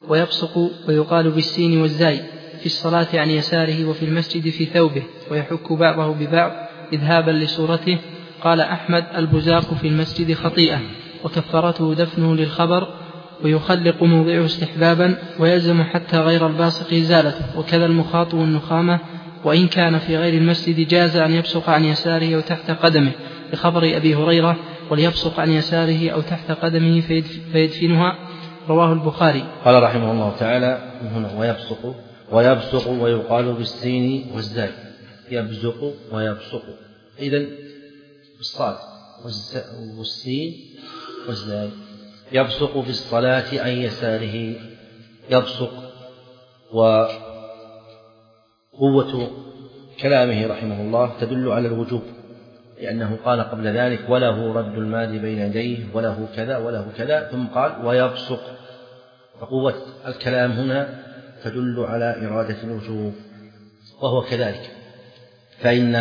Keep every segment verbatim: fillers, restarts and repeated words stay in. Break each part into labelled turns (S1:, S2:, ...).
S1: ويبصق ويقال بالسين والزاي في الصلاة عن يساره وفي المسجد في ثوبه ويحك بعضه ببعض إذهابا لصورته. قال أحمد: البزاق في المسجد خطيئة وكفرته دفنه للخبر، ويخلق موضعه استحبابا، ويلزم حتى غير الباصق إزالته، وكذا المخاط والنخامة، وإن كان في غير المسجد جاز أن يبصق عن يساره أو تحت قدمه لخبر أبي هريرة: وليبصق عن يساره أو تحت قدمه فيدفنها. رواه البخاري.
S2: قال رحمه الله تعالى هنا: ويبصق ويبصق ويقال بالسين والزاي. يبزق ويبصق، إذن بالصاد والسين والزاي. يبصق في الصلاة عن يساره. يبصق، وقوة كلامه رحمه الله تدل على الوجوب، لأنه قال قبل ذلك: وله رد المال بين يديه، وله كذا وله كذا، ثم قال: ويبصق. فقوة الكلام هنا تدل على إرادة الوجوب، وهو كذلك، فإن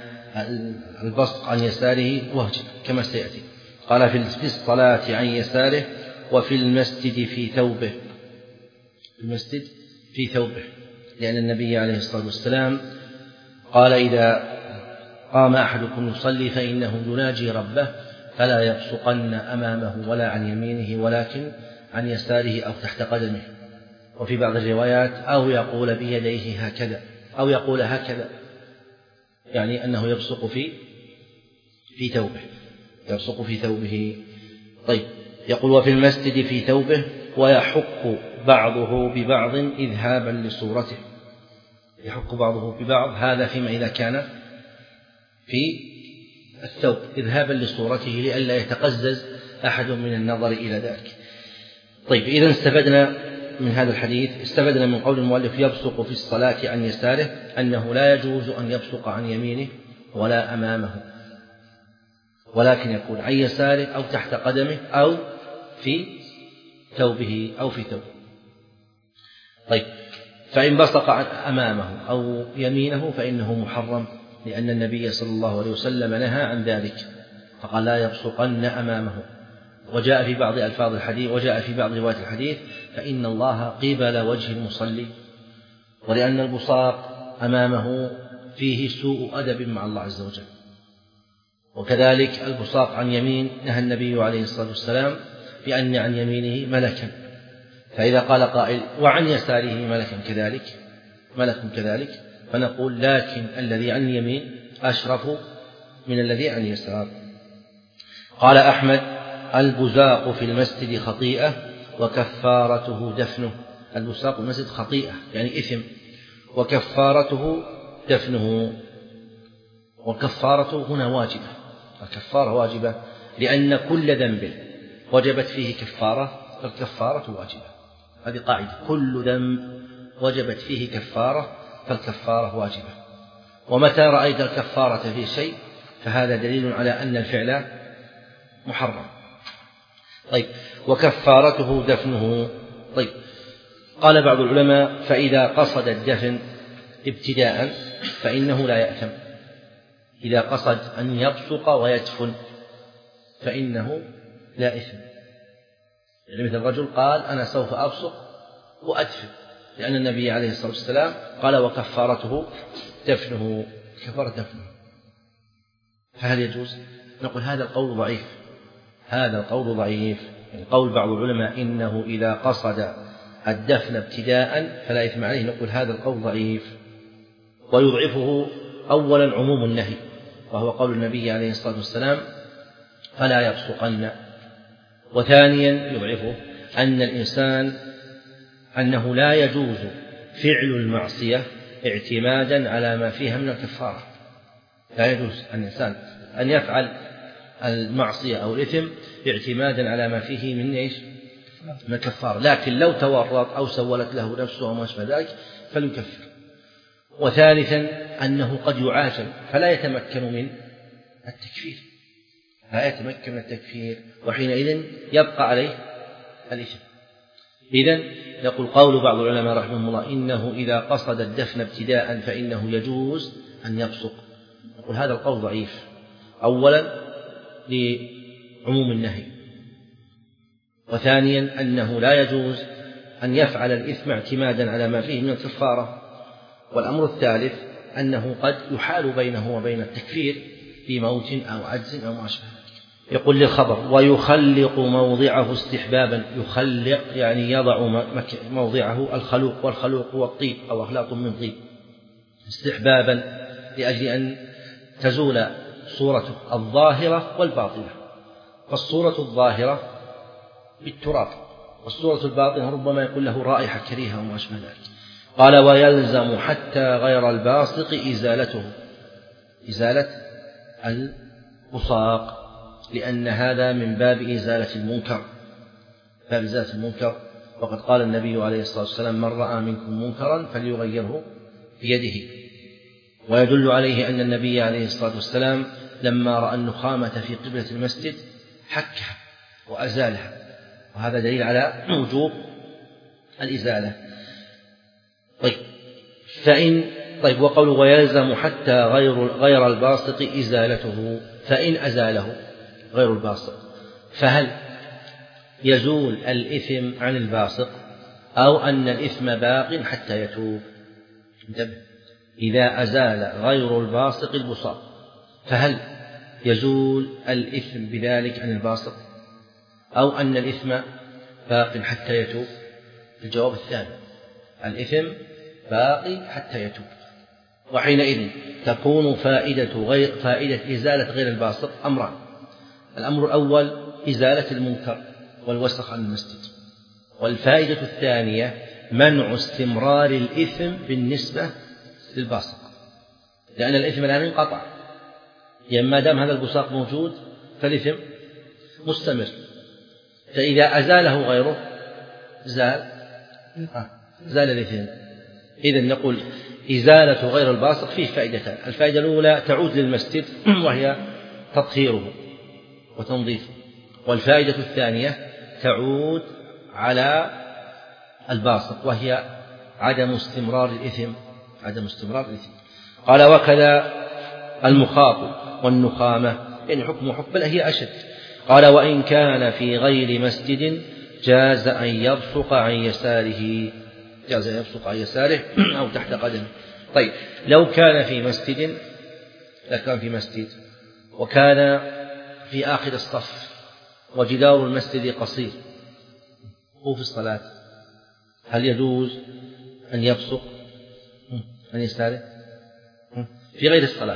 S2: البصق عن يساره واجب كما سيأتي. قال: في الصلاة عن يساره وفي المسجد في ثوبه. المسجد في ثوبه، لأن النبي عليه الصلاة والسلام قال: إذا قام أحدكم يصلي فإنه يناجي ربه فلا يبصقن أمامه ولا عن يمينه ولكن عن يساره أو تحت قدمه. وفي بعض الروايات: أو يقول بيديه هكذا، أو يقول هكذا، يعني أنه يبصق في في ثوبه، يبصق في ثوبه. طيب، يقول: وفي المسجد في ثوبه ويحك بعضه ببعض إذهابا لصورته. يحك بعضه ببعض، هذا فيما إذا كان في الثوب، إذهابا لصورته لئلا يتقزز أحد من النظر إلى ذلك. طيب، إذا استفدنا من هذا الحديث، استفدنا من قول المؤلف: يبصق في الصلاة عن يساره، أنه لا يجوز أن يبصق عن يمينه ولا أمامه، ولكن يكون عن يساره أو تحت قدمه أو في ثوبه أو في ثوبه. طيب، فإن بصق أمامه أو يمينه فإنه محرم، لأن النبي صلى الله عليه وسلم نهى عن ذلك، فقال: لا يبصقن أمامه. وجاء في بعض ألفاظ الحديث، وجاء في بعض روايات الحديث: فإن الله قبل وجه المصلي. ولأن البصاق أمامه فيه سوء أدب مع الله عز وجل. وكذلك البصاق عن يمين نهى النبي عليه الصلاة والسلام بأن عن يمينه ملكا. فإذا قال قائل: وعن يساره ملكا كذلك ملك كذلك فنقول: لكن الذي عن يمين أشرف من الذي عن يسار. قال أحمد: البزاق في المسجد خطيئة وكفارته دفنه. البزاق في المسجد خطيئة يعني إثم، وكفارته دفنه. وكفارته هنا واجبة، الكفارة واجبة، لأن كل ذنب وجبت فيه كفارة فالكفارة واجبة. هذه قاعدة: كل ذنب وجبت فيه كفارة فالكفارة واجبة. ومتى رأيت الكفارة في شيء فهذا دليل على أن الفعل محرم. طيب، وكفارته دفنه. طيب، قال بعض العلماء: فإذا قصد الدفن ابتداء فإنه لا يأثم. إذا قصد أن يبصق ويدفن فإنه لا إثم. يعني مثل الرجل قال: أنا سوف أبصق وأدفن، لأن النبي عليه الصلاة والسلام قال: وكفارته دفنه، كفارة دفنه. فهل يجوز؟ نقول: هذا القول ضعيف، هذا القول ضعيف. يعني قول بعض العلماء إنه إذا قصد الدفن ابتداء فلا إثم عليه، نقول هذا القول ضعيف. ويضعفه أولا عموم النهي، وهو قول النبي عليه الصلاة والسلام: فلا يبصقن. وثانيا يضعفه أن الإنسان أنه لا يجوز فعل المعصية اعتمادا على ما فيها من الكفارة. لا يجوز أن الإنسان أن يفعل المعصية أو الإثم اعتمادا على ما فيه من إيش؟ من الكفارة، لكن لو تورط أو سولت له نفسه أو ما أشبه ذلك فليكفر. وثالثا أنه قد يعاجل فلا يتمكن من التكفير، لا يتمكن من التكفير، وحينئذ يبقى عليه الإثم. إذن يقول قول بعض العلماء رحمه الله: إنه إذا قصد الدفن ابتداء فإنه يجوز أن يبصق. يقول هذا القول ضعيف، أولا لعموم النهي، وثانيا أنه لا يجوز أن يفعل الإثم اعتمادا على ما فيه من الكفارة. والأمر الثالث أنه قد يحال بينه وبين التكفير في موت أو عجز أو ما أشبه ذلك. يقول للخبر: ويخلق موضعه استحبابا. يخلق يعني يضع موضعه الخلوق، والخلوق هو الطيب أو أخلاق من طيب، استحبابا لأجل أن تزول صورته الظاهرة والباطنة. فالصورة الظاهرة بالتراب، والصورة الباطنة ربما يكون له رائحة كريهة وما أشبه ذلك. قال: ويلزم حتى غير الباسط إزالته، إزالة البصاق، لأن هذا من باب إزالة المنكر، باب إزالة المنكر. وقد قال النبي عليه الصلاة والسلام: من رأى منكم منكرا فليغيره بيده. ويدل عليه أن النبي عليه الصلاة والسلام لما رأى النخامة في قبلة المسجد حكها وأزالها، وهذا دليل على وجوب الإزالة. طيب فإن طيب وقوله: ويلزم حتى غير غير الباسط إزالته، فإن أزاله غير الباسط فهل يزول الإثم عن الباسط أو أن الإثم باق حتى يتوب؟ انتبه، إذا أزال غير الباسط البصاق فهل يزول الإثم بذلك عن الباسط أو أن الإثم باق حتى يتوب؟ الجواب الثاني، الإثم باقي حتى يتوب. وحينئذ تكون فائدة غير فائدة إزالة غير الباسط أمران: الأمر الأول إزالة المنكر والوسخ عن المسجد، والفائدة الثانية منع استمرار الإثم بالنسبة للباسط، لأن الإثم الآن انقطع، يعني ما دام هذا البصاق موجود فالإثم مستمر، فإذا أزاله غيره زال زال الإثم. إذن نقول إزالة غير الباسط فيه فائدتان: الفائدة الأولى تعود للمسجد وهي تطهيره وتنظيفه، والفائدة الثانية تعود على الباسط وهي عدم استمرار الإثم عدم استمرار الإثم. قال: وكذا المخاط والنخامة، يعني حكم حكم بل هي أشد. قال: وإن كان في غير مسجد جاز أن يبصق عن يساره، جاز أن يبصق عن يساره أو تحت قدمه. طيب لو كان في مسجد لو كان في مسجد وكان في آخر الصف وجدار المسجد قصير هو في الصلاة، هل يجوز أن يبصق عن يساره في غير الصلاة؟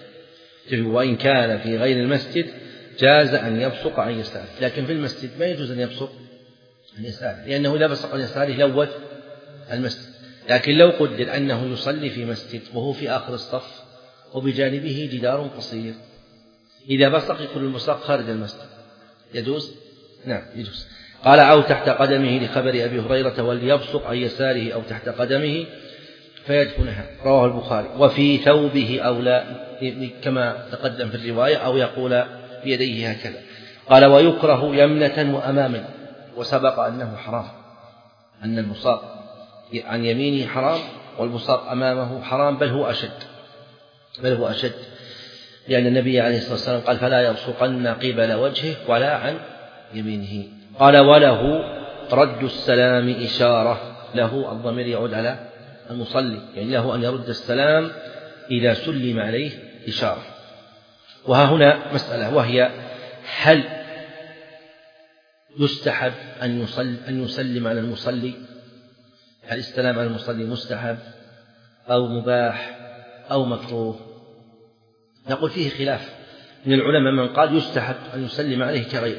S2: وإن كان في غير المسجد جاز أن يبصق عن يساره، لكن في المسجد ما يجوز أن يبصق عن يساره، لأنه إذا بصق عن يساره لوث المسجد. لكن لو قدر أنه يصلي في مسجد وهو في آخر الصف وبجانبه جدار قصير، إذا بصق يكون البصاق خارج المسجد يجوز؟ نعم يجوز. قال: أو تحت قدمه، لخبر أبي هريرة: وليبصق عن يساره أو تحت قدمه فيدفنها، رواه البخاري. وفي ثوبه أو لا، كما تقدم في الرواية، أو يقول بيديه هكذا. قال: ويكره يمنة وأماما، وسبق أنه حرام، أن البصاق عن يمينه حرام والبصاق أمامه حرام، بل هو أشد بل هو أشد لأن النبي عليه الصلاة والسلام قال: فلا يبصقن قبل وجهه ولا عن يمينه. قال: وله رد السلام إشارة، له الضمير يعود على المصلي، يعني له أن يرد السلام إذا سلم عليه إشارة. وها هنا مسألة، وهي: هل يستحب أن يصل أن يسلم على المصلي؟ هل السلام على المصلي مستحب أو مباح أو مكروه؟ نقول فيه خلاف من العلماء، من قال يستحب أن يسلم عليه كغيره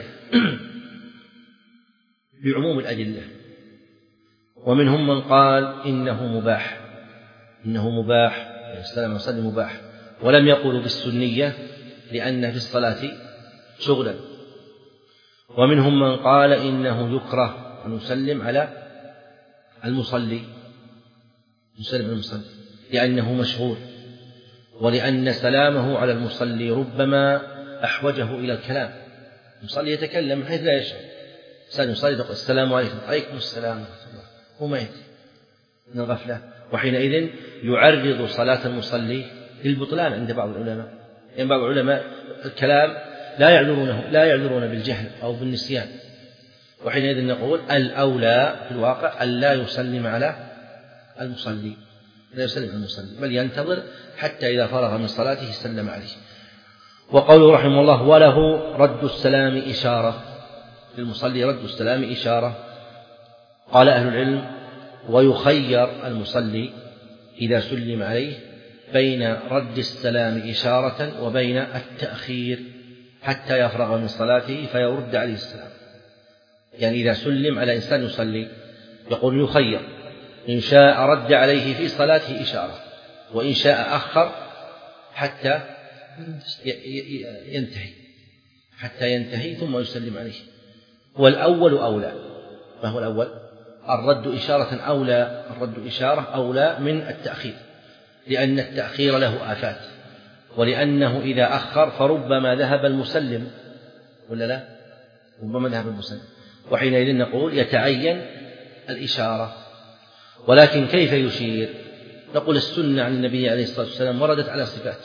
S2: بعموم الأدلة، ومنهم من قال إنه مباح إنه مباح السلام على المصلي مباح، ولم يقولوا بالسنية لأن في الصلاة شغلا. ومنهم من قال إنه يكره أن يسلم على المصلي يسلم على المصلي لأنه مشغول، ولأن سلامه على المصلي ربما أحوجه إلى الكلام. المصلي يتكلم من حيث لا يشعر، إنسان يصلي يقول: السلام عليكم. عليكم السلام ورحمة الله، هو ما يدري من الغفلة، وحينئذ يعرض صلاة المصلي للبطلان عند بعض العلماء. يعني بعض العلماء الكلام لا يعذرونه لا يعذرون بالجهل أو بالنسيان، وحينئذ نقول الأولى في الواقع أن لا يسلم على المصلي، لا يسلم على المصلي، بل ينتظر حتى إذا فرغ من صلاته سلم عليه. وقوله رحمه الله وله رد السلام إشارة، للمصلي رد السلام إشارة. قال أهل العلم ويخير المصلي إذا سلم عليه بين رد السلام إشارة وبين التأخير حتى يفرغ من صلاته فيرد عليه السلام. يعني إذا سلم على إنسان يصلي يقول يخير، إن شاء رد عليه في صلاته إشارة، وإن شاء أخر حتى ينتهي حتى ينتهي ثم يسلم عليه. والأول أولى. ما هو الأول؟ الرد إشارة أولى، الرد إشارة أولى من التأخير، لأن التأخير له آفات، ولأنه إذا أخر فربما ذهب المسلم، ولا لا؟ ربما ذهب المسلم، وحينئذ نقول يتعين الإشارة. ولكن كيف يشير؟ نقول السنة عن النبي عليه الصلاة والسلام وردت على صفات،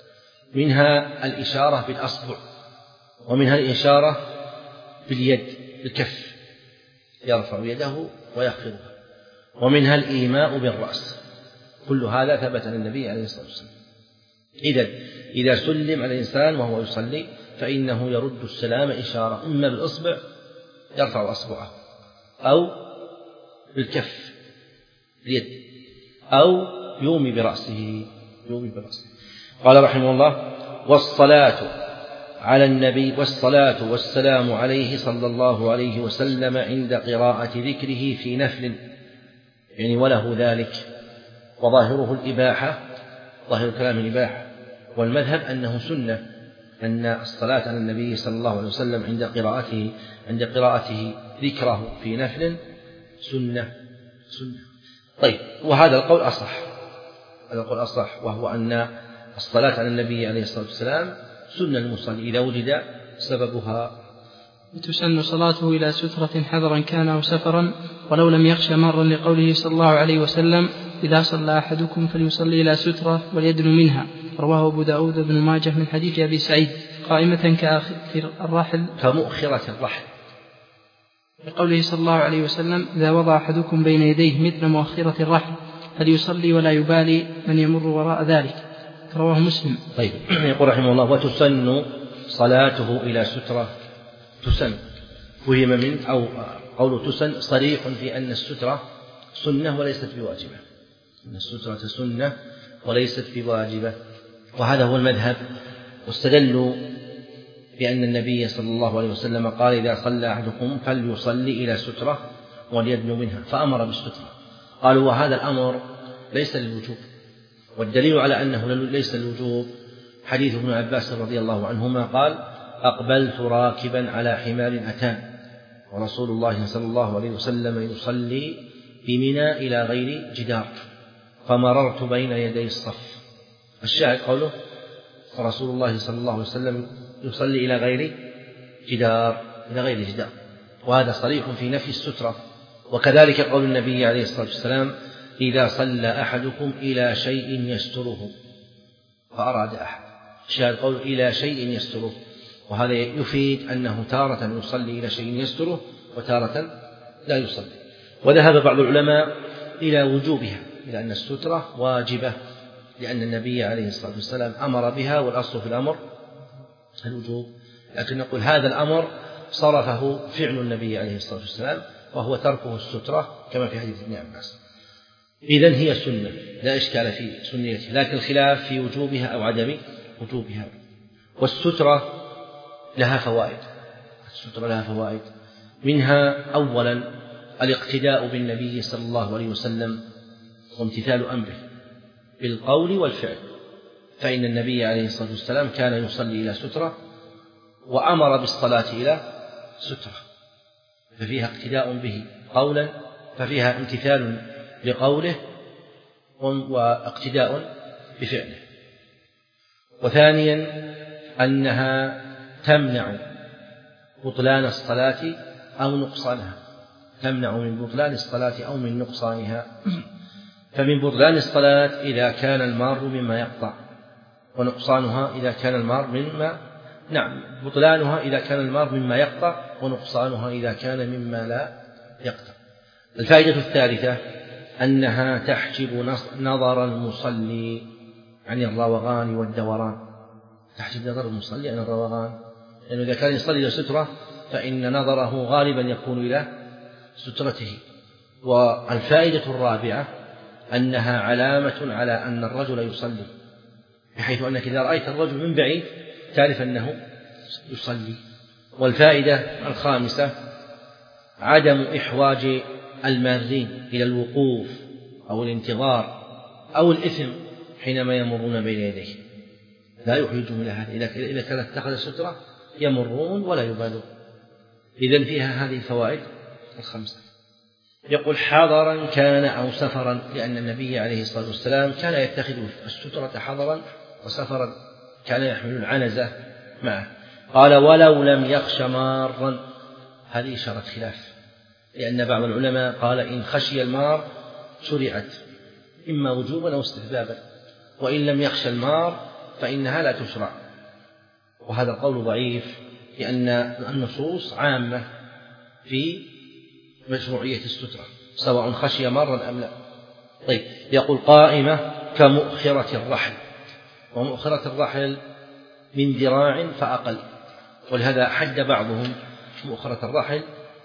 S2: منها الإشارة بالأصبع، ومنها الإشارة باليد بالكف يرفع يده ويخفضها، ومنها الإيماء بالرأس. كل هذا ثبت عن النبي عليه الصلاة والسلام. إذن إذا سلم على الإنسان وهو يصلي فإنه يرد السلام إشارة، إما بالإصبع يرفع أصبعه، أو بالكف اليد، أو يومي برأسه يومي برأسه. قال رحمه الله والصلاة على النبي والصلاة والسلام عليه صلى الله عليه وسلم عند قراءة ذكره في نفل، يعني وله ذلك، وظاهره الإباحة، ظاهر الكلام الإباحة، والمذهب أنه سنة، أن الصلاة على النبي صلى الله عليه وسلم عند قراءته عند قراءته ذكره في نفل سنة سنة. طيب، وهذا القول أصح، هذا القول أصح، وهو أن الصلاة على النبي عليه الصلاة والسلام سنة المصلي إذا وجد سببها.
S1: وتسن صلاته إلى سترة حذرا كان أو سفرا ولو لم يخش مارا، لقوله صلى الله عليه وسلم إذا صلى أحدكم فليصلي إلى سترة وليدن منها، رواه أبو داود بن ماجه من حديث أبي سعيد قائمة كآخر الرحل
S2: كمؤخرة الرحل،
S1: لقوله صلى الله عليه وسلم إذا وضع أحدكم بين يديه مثل مؤخرة الرحل فليصلي ولا يبالي من يمر وراء ذلك، رواه مسلم.
S2: طيب، يقول رحمه الله وتسن صلاته إلى سترة، تسن فهم من أو قول تسن صريح في أن السترة سنة وليست بواجبة، أن السترة سنة وليست بواجبة، وهذا هو المذهب. واستدلوا بأن النبي صلى الله عليه وسلم قال إذا صلى أحدكم فليصلي إلى سترة وليدن منها، فأمر بالسترة. قالوا وهذا الأمر ليس للوجوب، والدليل على أنه ليس للوجوب حديث ابن عباس رضي الله عنهما قال أقبلت راكبا على حمار أتان ورسول الله صلى الله عليه وسلم يصلي بمنى إلى غير جدار فمررت بين يدي الصف. الشاهد قوله رسول الله صلى الله عليه وسلم يصلي إلى غير جدار إلى غير جدار، وهذا صريح في نفي السترة. وكذلك قول النبي عليه الصلاة والسلام إذا صلى أحدكم إلى شيء يستره، فأراد أحد، الشاهد قول إلى شيء يستره، وهذا يفيد أنه تارة يصلي إلى شيء يستره وتارة لا يصلي. وذهب بعض العلماء إلى وجوبها، إلى أن السترة واجبة، لأن النبي عليه الصلاة والسلام أمر بها، والأصل في الأمر الوجوب. لكن نقول هذا الأمر صرفه فعل النبي عليه الصلاة والسلام، وهو تركه السترة كما في حديث ابن عباس. إذن هي سنة لا إشكال في سنيتها، لكن الخلاف في وجوبها أو عدم وجوبها. والسترة لها فوائد، السترة لها فوائد، منها أولا الاقتداء بالنبي صلى الله عليه وسلم وامتثال أمره بالقول والفعل، فإن النبي عليه الصلاة والسلام كان يصلي إلى سترة وأمر بالصلاة إلى سترة، ففيها اقتداء به قولا، ففيها امتثال لقوله واقتداء بفعله. وثانيا أنها تمنع بطلان الصلاة أو نقصانها، تمنع من بطلان الصلاة أو من نقصانها. فمن بطلان الصلاة إذا كان المار مما يقطع، ونقصانها إذا كان المار مما نعم بطلانها إذا كان المار مما يقطع، ونقصانها إذا كان مما لا يقدر. الفائدة الثالثة أنها تحجب نظر المصلي عن الروغان والدوران، تحجب نظر المصلي عن الروغان، لأنه إذا كان يصلي إلى سترة فإن نظره غالبا يكون إلى سترته. والفائدة الرابعة أنها علامة على أن الرجل يصلي، بحيث أنك إذا رأيت الرجل من بعيد تعرف أنه يصلي. والفائدة الخامسة عدم إحواج المارين إلى الوقوف أو الانتظار أو الإثم حينما يمرون بين يديه، لا يحوجهم إلى هذا. إذا كان اتخذ السترة يمرون ولا يبالون. إذن فيها هذه الفوائد الخمسة. يقول حضرا كان أو سفرا، لأن النبي عليه الصلاة والسلام كان يتخذ السترة حضرا وسفرا، كان يحمل العنزة معه. قال ولو لم يخش مارا، هذه إشارة خلاف، لأن بعض العلماء قال إن خشي المار شرعت إما وجوبا أو استحبابا، وإن لم يخش المار فإنها لا تشرع. وهذا القول ضعيف، لأن النصوص عامة في مشروعية السترة سواء خشي مارا أم لا. طيب، يقول قائمة كمؤخرة الرحل، ومؤخرة الرحل من ذراع فأقل، ولهذا حد بعضهم مؤخرة الرحل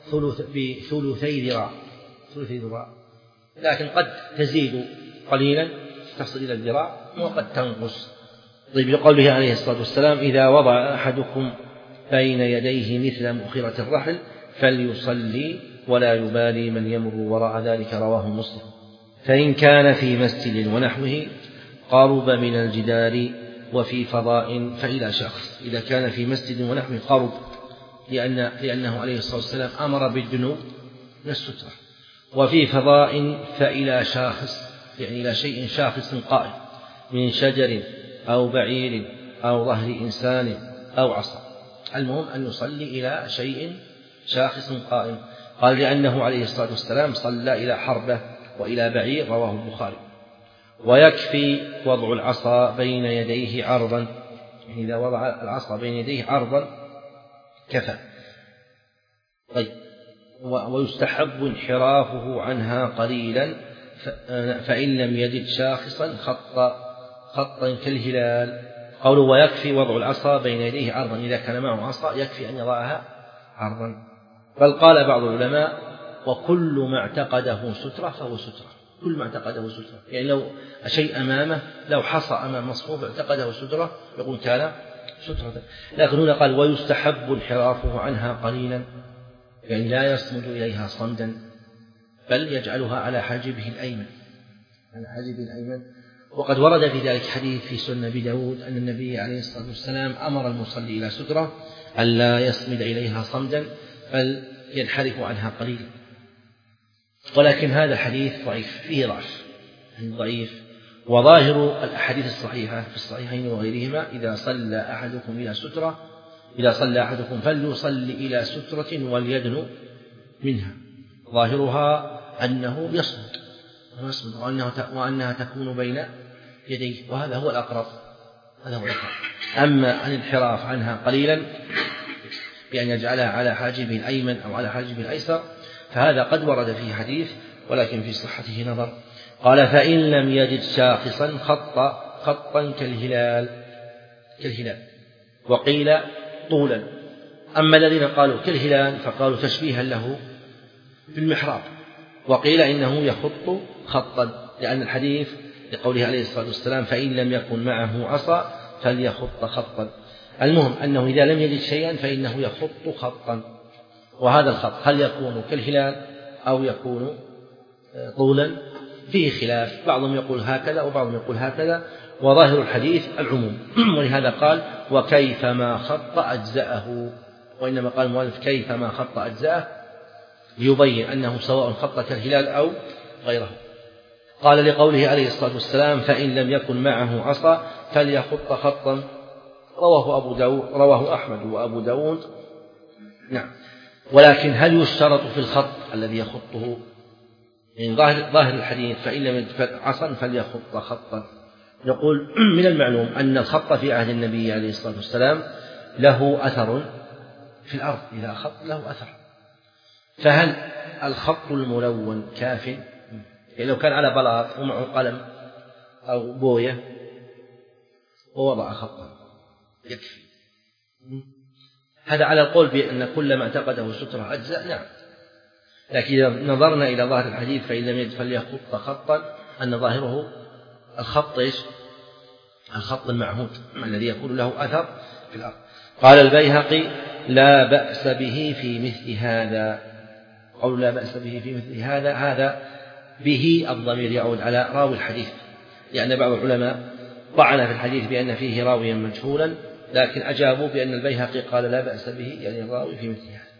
S2: بثلثي ذراع، ثلثي ذراع، لكن قد تزيد قليلا تصل إلى الذراع وقد تنقص. طيب، لقوله عليه الصلاة والسلام إذا وضع أحدكم بين يديه مثل مؤخرة الرحل فليصلي ولا يبالي من يمر وراء ذلك، رواه مسلم. فإن كان في مسجد ونحوه قرب من الجدار وفي فضاء فإلى شخص. إذا كان في مسجد ونحوه قرب، لأن لأنه عليه الصلاة والسلام أمر بالدنو من السترة. وفي فضاء فإلى شاخص، يعني إلى شيء شاخص قائم من شجر أو بعير أو ظهر إنسان أو عصا. المهم أن يصلي إلى شيء شاخص قائم. قال لأنه عليه الصلاة والسلام صلى إلى حربة وإلى بعير، رواه البخاري. ويكفي وضع العصا بين يديه عرضا، يعني إذا وضع العصا بين يديه عرضا كفى. طيب، ويستحب انحرافه عنها قليلا فإن لم يجد شاخصا خط خطا كالهلال. قوله ويكفي وضع العصا بين يديه عرضا، إذا كان معه عصا يكفي أن يضعها عرضا. بل قال بعض العلماء وكل ما اعتقده سترة فهو سترة، كل ما اعتقده سترة، يعني لو شيء أمامه، لو حصى أمام مصفوف اعتقده سترة يقول كان سترة. لكن هنا قال ويستحب انحرافه عنها قليلا، يعني لا يصمد إليها صمدا، بل يجعلها على حاجبه الأيمن، على حاجبه الأيمن. وقد ورد في ذلك حديث في سنن أبي داود أن النبي عليه الصلاة والسلام أمر المصلي إلى سترة أن لا يصمد إليها صمدا بل ينحرف عنها قليلا. ولكن هذا الحديث ضعيف، فيه ضعف ضعيف. وظاهر الأحاديث الصحيحة في الصحيحين وغيرهما إذا صلى أحدكم إلى سترة إذا صلى أحدكم فليصلي إلى سترة وليدنو منها، ظاهرها أنه يصمد وأنها تكون بين يديه، وهذا هو الأقرب هذا هو الأقرب. أما الانحراف عنها قليلا بأن يجعلها على حاجبه الأيمن أو على حاجبه الأيسر فهذا قد ورد فيه حديث ولكن في صحته نظر. قال فإن لم يجد شاخصا خط خطا كالهلال كالهلال وقيل طولا. أما الذين قالوا كالهلال فقالوا تشبيها له بالمحراب، وقيل إنه يخط خطا، لأن الحديث لقوله عليه الصلاة والسلام فإن لم يكن معه عصا فليخط خطا. المهم أنه إذا لم يجد شيئا فإنه يخط خطا، وهذا الخط هل يكون كالهلال أو يكون طولا فيه خلاف، بعضهم يقول هكذا وبعضهم يقول هكذا، وظاهر الحديث العموم. ولهذا قال وكيفما خط أجزأه، وإنما قال المؤلف كيفما خط أجزأه ليبين أنه سواء خط كالهلال أو غيره. قال لقوله عليه الصلاة والسلام فإن لم يكن معه عصا فليخط خطا، رواه أبو داود رواه أحمد وأبو داود. نعم. ولكن هل يشترط في الخط الذي يخطه؟ يعني ظاهر, ظاهر الحديث فإن لم يكن عصا فليخط خطا. يقول من المعلوم أن الخط في عهد النبي عليه الصلاة والسلام له أثر في الأرض إذا خط له أثر. فهل الخط الملون كاف؟ يعني لو كان على بلاط ومعه قلم أو بوية ووضع خطا يكفي؟ هذا على القول بأن كل ما اعتقده سترة أجزاء، نعم. لكن إذا نظرنا إلى ظاهر الحديث فإن لم يجد فليخط خطا، أن ظاهره الخط إيش؟ الخط المعهود الذي يكون له أثر في الأرض. قال البيهقي: لا بأس به في مثل هذا. قول لا بأس به في مثل هذا، هذا به الضمير يعود على راوي الحديث، لأن بعض العلماء طعن في الحديث بأن فيه راويا مجهولا، لكن أجابوا بأن البيهقي قال لا بأس به يعني الراوي في مثل هذا.